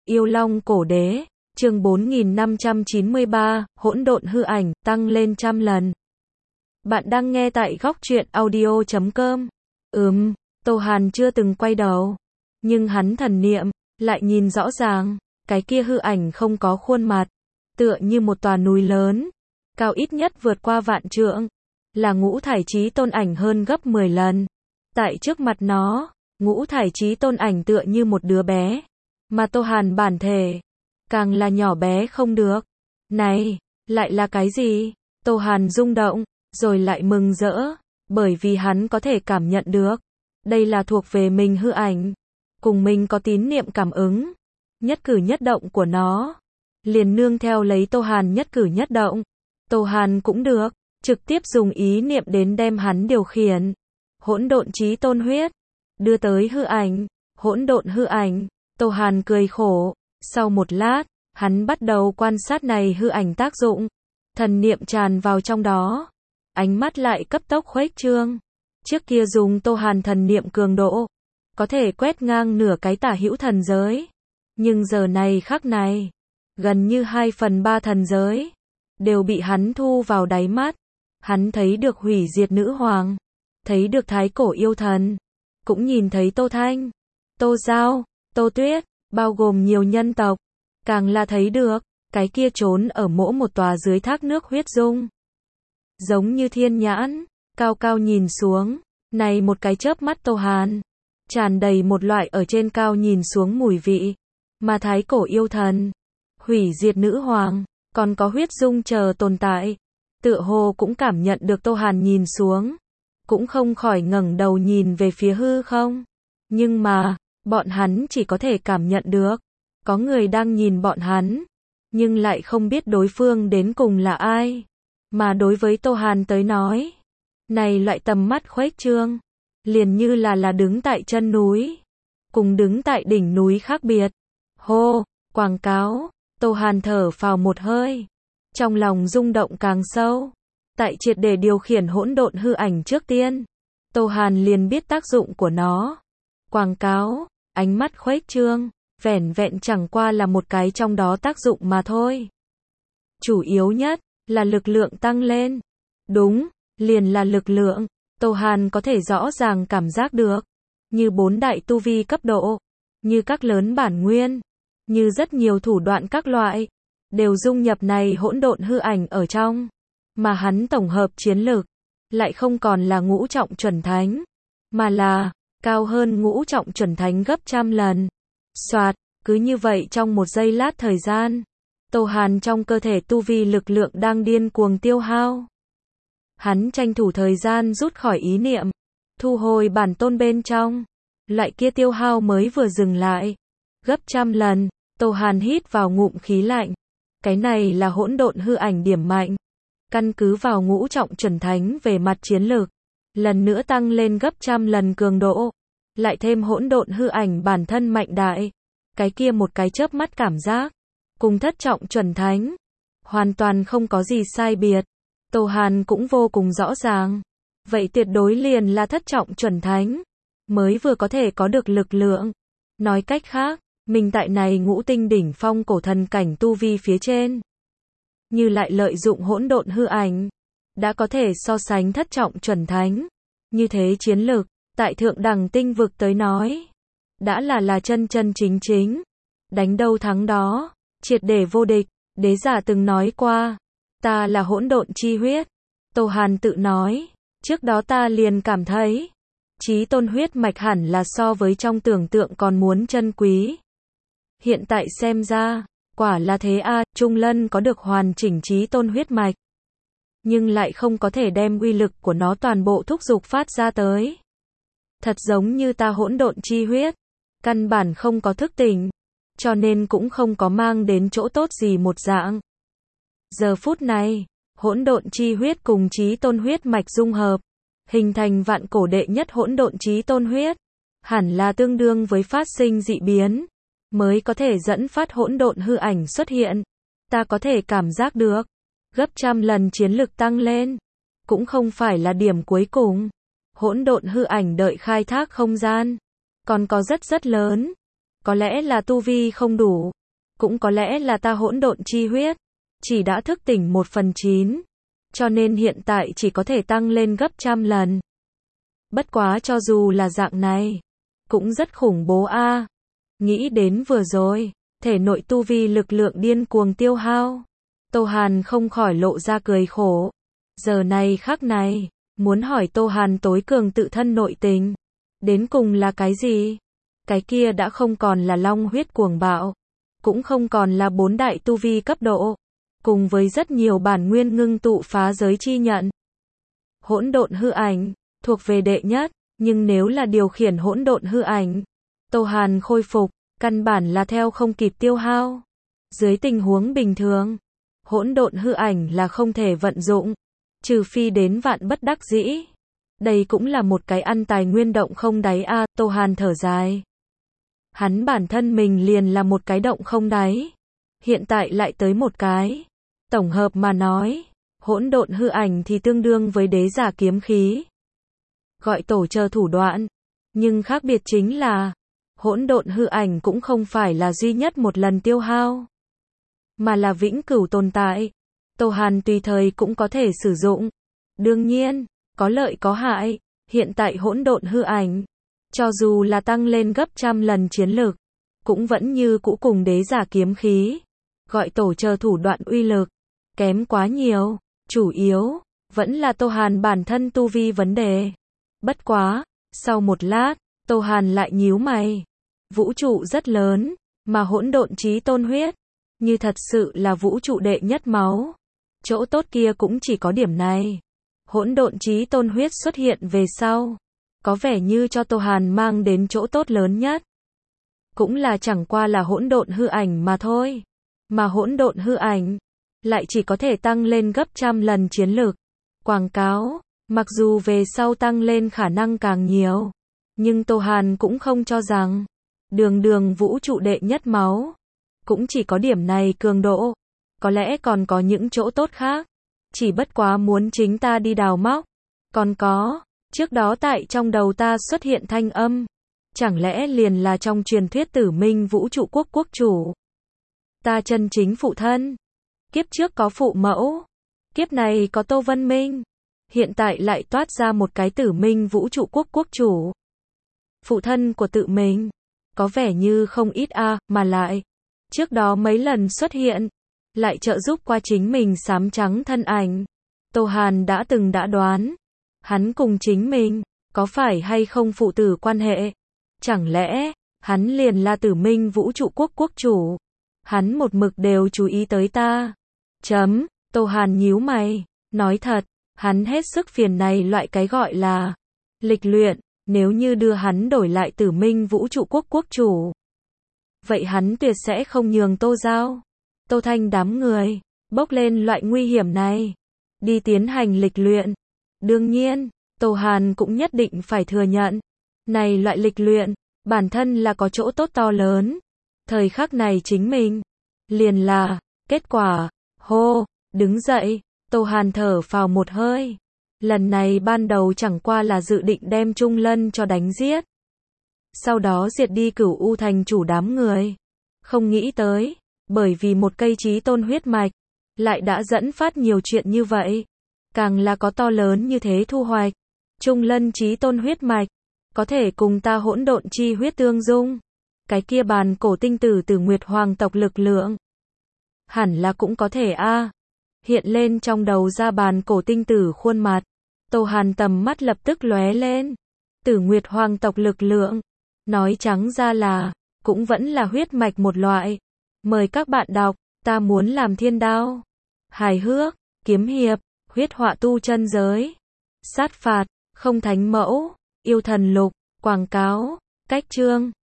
Yêu Long Cổ Đế, chương 4593, hỗn độn hư ảnh, tăng lên trăm lần. Bạn đang nghe tại góc truyện audio.com. Tô Hàn chưa từng quay đầu, nhưng hắn thần niệm, lại nhìn rõ ràng, cái kia hư ảnh không có khuôn mặt, tựa như một tòa núi lớn, cao ít nhất vượt qua vạn trượng, là Ngũ Thải Chí Tôn ảnh hơn gấp 10 lần. Tại trước mặt nó, Ngũ Thải Chí Tôn ảnh tựa như một đứa bé, mà Tô Hàn bản thể, càng là nhỏ bé không được. Này, lại là cái gì? Tô Hàn rung động, rồi lại mừng rỡ, bởi vì hắn có thể cảm nhận được, đây là thuộc về mình hư ảnh, cùng mình có tín niệm cảm ứng, nhất cử nhất động của nó, liền nương theo lấy Tô Hàn nhất cử nhất động. Tô Hàn cũng được, trực tiếp dùng ý niệm đến đem hắn điều khiển. Hỗn độn chí tôn huyết, đưa tới hư ảnh, hỗn độn hư ảnh. Tô Hàn cười khổ, sau một lát, hắn bắt đầu quan sát này hư ảnh tác dụng, thần niệm tràn vào trong đó, ánh mắt lại cấp tốc khuếch trương. Trước kia dùng Tô Hàn thần niệm cường độ, có thể quét ngang nửa cái tả hữu thần giới, nhưng giờ này khắc này, gần như 2/3 thần giới, đều bị hắn thu vào đáy mắt. Hắn thấy được hủy diệt nữ hoàng, thấy được thái cổ yêu thần, cũng nhìn thấy Tô Thanh, Tô Giao, Tô Tuyết, bao gồm nhiều nhân tộc, càng là thấy được, cái kia trốn ở mỗi một tòa dưới thác nước huyết dung. Giống như thiên nhãn, cao cao nhìn xuống, này một cái chớp mắt Tô Hàn, tràn đầy một loại ở trên cao nhìn xuống mùi vị, mà thái cổ yêu thần, hủy diệt nữ hoàng, còn có huyết dung chờ tồn tại, tựa hồ cũng cảm nhận được Tô Hàn nhìn xuống, cũng không khỏi ngẩng đầu nhìn về phía hư không. Nhưng mà, bọn hắn chỉ có thể cảm nhận được, có người đang nhìn bọn hắn, nhưng lại không biết đối phương đến cùng là ai. Mà đối với Tô Hàn tới nói, này loại tầm mắt khuếch trương, liền như là đứng tại chân núi, cùng đứng tại đỉnh núi khác biệt. Hô, quảng cáo, Tô Hàn thở phào một hơi, trong lòng rung động càng sâu. Tại triệt để điều khiển hỗn độn hư ảnh trước tiên, Tô Hàn liền biết tác dụng của nó. Quảng cáo, ánh mắt khuếch trương, vẻn vẹn chẳng qua là một cái trong đó tác dụng mà thôi. Chủ yếu nhất là lực lượng tăng lên. Đúng, liền là lực lượng. Tô Hàn có thể rõ ràng cảm giác được, như 4 đại tu vi cấp độ, như các lớn bản nguyên, như rất nhiều thủ đoạn các loại, đều dung nhập này hỗn độn hư ảnh ở trong. Mà hắn tổng hợp chiến lực, lại không còn là ngũ trọng chuẩn thánh, mà là cao hơn ngũ trọng chuẩn thánh gấp trăm lần. Soạt, cứ như vậy trong một giây lát thời gian, Tô Hàn trong cơ thể tu vi lực lượng đang điên cuồng tiêu hao. Hắn tranh thủ thời gian rút khỏi ý niệm, thu hồi bản tôn bên trong, loại kia tiêu hao mới vừa dừng lại, gấp trăm lần. Tô Hàn hít vào ngụm khí lạnh, cái này là hỗn độn hư ảnh điểm mạnh, căn cứ vào ngũ trọng chuẩn thánh về mặt chiến lược, lần nữa tăng lên gấp trăm lần cường độ, lại thêm hỗn độn hư ảnh bản thân mạnh đại, cái kia một cái chớp mắt cảm giác, cùng thất trọng chuẩn thánh, hoàn toàn không có gì sai biệt. Tô Hàn cũng vô cùng rõ ràng, vậy tuyệt đối liền là thất trọng chuẩn thánh, mới vừa có thể có được lực lượng. Nói cách khác, mình tại này ngũ tinh đỉnh phong cổ thần cảnh tu vi phía trên, như lại lợi dụng hỗn độn hư ảnh, đã có thể so sánh thất trọng chuẩn thánh. Như thế chiến lược, tại thượng đẳng tinh vực tới nói, đã là chân chân chính chính, đánh đâu thắng đó, triệt để vô địch. Đế giả từng nói qua, ta là hỗn độn chi huyết. Tô Hàn tự nói, trước đó ta liền cảm thấy, chí tôn huyết mạch hẳn là so với trong tưởng tượng còn muốn chân quý. Hiện tại xem ra, quả là thế a. Trung Lân có được hoàn chỉnh chí tôn huyết mạch, nhưng lại không có thể đem uy lực của nó toàn bộ thúc giục phát ra tới. Thật giống như ta hỗn độn chi huyết, căn bản không có thức tỉnh, cho nên cũng không có mang đến chỗ tốt gì một dạng. Giờ phút này, hỗn độn chi huyết cùng chí tôn huyết mạch dung hợp, hình thành vạn cổ đệ nhất hỗn độn chí tôn huyết, hẳn là tương đương với phát sinh dị biến, mới có thể dẫn phát hỗn độn hư ảnh xuất hiện. Ta có thể cảm giác được, gấp trăm lần chiến lực tăng lên, cũng không phải là điểm cuối cùng. Hỗn độn hư ảnh đợi khai thác không gian, còn có rất lớn. Có lẽ là tu vi không đủ, cũng có lẽ là ta hỗn độn chi huyết chỉ đã thức tỉnh 1/9, cho nên hiện tại chỉ có thể tăng lên gấp trăm lần. Bất quá cho dù là dạng này, cũng rất khủng bố a. Nghĩ đến vừa rồi, thể nội tu vi lực lượng điên cuồng tiêu hao, Tô Hàn không khỏi lộ ra cười khổ. Giờ này khắc này, muốn hỏi Tô Hàn tối cường tự thân nội tình, đến cùng là cái gì? Cái kia đã không còn là long huyết cuồng bạo, cũng không còn là 4 đại tu vi cấp độ, cùng với rất nhiều bản nguyên ngưng tụ phá giới chi nhận. Hỗn độn hư ảnh, thuộc về đệ nhất, nhưng nếu là điều khiển hỗn độn hư ảnh, Tô Hàn khôi phục, căn bản là theo không kịp tiêu hao. Dưới tình huống bình thường, hỗn độn hư ảnh là không thể vận dụng, trừ phi đến vạn bất đắc dĩ. Đây cũng là một cái ăn tài nguyên động không đáy a. Tô Hàn thở dài. Hắn bản thân mình liền là một cái động không đáy, hiện tại lại tới một cái. Tổng hợp mà nói, hỗn độn hư ảnh thì tương đương với đế giả kiếm khí, gọi tổ chờ thủ đoạn, nhưng khác biệt chính là hỗn độn hư ảnh cũng không phải là duy nhất một lần tiêu hao, mà là vĩnh cửu tồn tại. Tô Hàn tùy thời cũng có thể sử dụng. Đương nhiên, có lợi có hại, hiện tại hỗn độn hư ảnh, cho dù là tăng lên gấp trăm lần chiến lực, cũng vẫn như cũ cùng đế giả kiếm khí, gọi tổ chờ thủ đoạn uy lực, kém quá nhiều, chủ yếu, vẫn là Tô Hàn bản thân tu vi vấn đề. Bất quá, sau một lát, Tô Hàn lại nhíu mày. Vũ trụ rất lớn, mà hỗn độn chí tôn huyết, như thật sự là vũ trụ đệ nhất máu. Chỗ tốt kia cũng chỉ có điểm này. Hỗn độn chí tôn huyết xuất hiện về sau, có vẻ như cho Tô Hàn mang đến chỗ tốt lớn nhất. Cũng là chẳng qua là hỗn độn hư ảnh mà thôi. Mà hỗn độn hư ảnh, lại chỉ có thể tăng lên gấp trăm lần chiến lực. Quảng cáo, mặc dù về sau tăng lên khả năng càng nhiều, nhưng Tô Hàn cũng không cho rằng, đường vũ trụ đệ nhất máu, cũng chỉ có điểm này cường độ. Có lẽ còn có những chỗ tốt khác, chỉ bất quá muốn chính ta đi đào móc. Còn có, trước đó tại trong đầu ta xuất hiện thanh âm, chẳng lẽ liền là trong truyền thuyết Tử Minh vũ trụ quốc quốc chủ? Ta chân chính phụ thân, kiếp trước có phụ mẫu, kiếp này có Tô Vân Minh, hiện tại lại toát ra một cái Tử Minh vũ trụ quốc quốc chủ. Phụ thân của tự mình, có vẻ như không ít a, mà lại, trước đó mấy lần xuất hiện, lại trợ giúp qua chính mình xám trắng thân ảnh. Tô Hàn đã đoán, hắn cùng chính mình, có phải hay không phụ tử quan hệ? Chẳng lẽ, hắn liền là Tử Minh vũ trụ quốc quốc chủ? Hắn một mực đều chú ý tới ta. Tô Hàn nhíu mày, nói thật, hắn hết sức phiền này loại cái gọi là lịch luyện, nếu như đưa hắn đổi lại Tử Minh vũ trụ quốc quốc chủ, vậy hắn tuyệt sẽ không nhường Tô Giao, Tô Thanh đám người bốc lên loại nguy hiểm này, đi tiến hành lịch luyện. Đương nhiên, Tô Hàn cũng nhất định phải thừa nhận, này loại lịch luyện, bản thân là có chỗ tốt to lớn. Thời khắc này chính mình, liền là, kết quả, hô, đứng dậy, Tô Hàn thở phào một hơi. Lần này ban đầu chẳng qua là dự định đem Trung Lân cho đánh giết, sau đó diệt đi Cửu U thành chủ đám người. Không nghĩ tới, bởi vì một cây chí tôn huyết mạch, lại đã dẫn phát nhiều chuyện như vậy. Càng là có to lớn như thế thu hoạch. Trung Lân chí tôn huyết mạch, có thể cùng ta hỗn độn chi huyết tương dung. Cái kia bàn cổ tinh tử từ Nguyệt Hoàng tộc lực lượng, hẳn là cũng có thể a. Hiện lên trong đầu ra bàn cổ tinh tử khuôn mặt, Tô Hàn tầm mắt lập tức lóe lên. Tử Nguyệt Hoàng tộc lực lượng, nói trắng ra là, cũng vẫn là huyết mạch một loại. Mời các bạn đọc, ta muốn làm thiên đao, hài hước, kiếm hiệp, huyết họa tu chân giới, sát phạt, không thánh mẫu, yêu thần lục, quảng cáo, cách chương.